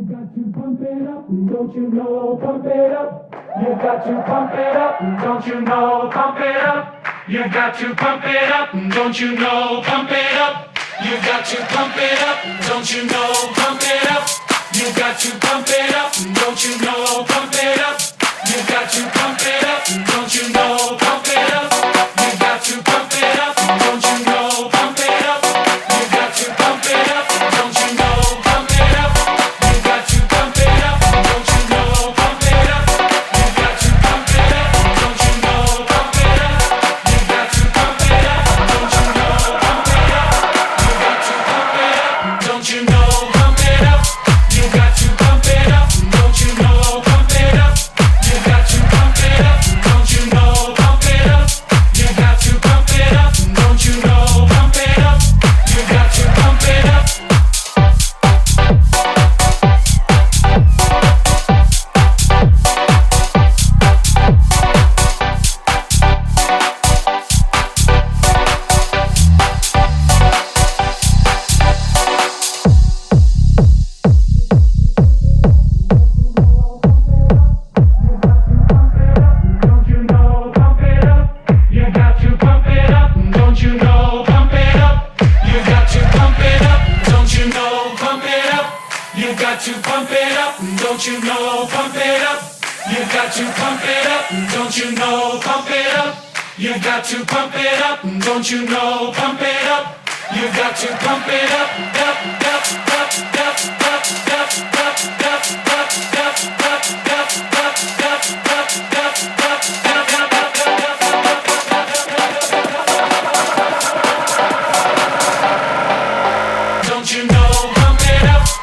got to pump it up, don't you know? Pump it up. You got to pump it up, don't you know? Pump it up. You got to pump it up, don't you know? Pump it up. You got to pump it up, don't you know? Pump it up. You got to pump it up, don't you know? Pump it up. You got to pump it up, don't you know? Pump it up. You got to pump it up, don't you know? Pump it up. You got to pump it up, don't you know? Pump it up. You got to pump it up, don't you know? Pump it up. You got to pump it up, don't you know? Pump it up. You got to pump it up, don't you know? Pump it up. You got to pump it up, don't you know? Pump it up. You got to pump it up, don't you know? Pump it up. You got to pump it up, don't you know? Pump it up. You got to pump it up, don't you know? Pump it up. You got to pump it up. Don't you know? Pump it up. You got to pump it up, don't you know? Pump it up. You got to pump it up, don't you know? Pump it up. You got to pump it up, don't you know? Pump it up. You got to pump it up, don't you know? Pump it up. You got to pump it up, don't you know? Pump it up. You got to pump it up, up, up, up, up, up, up, up, up, up, up, up, don't you know? Pump it up.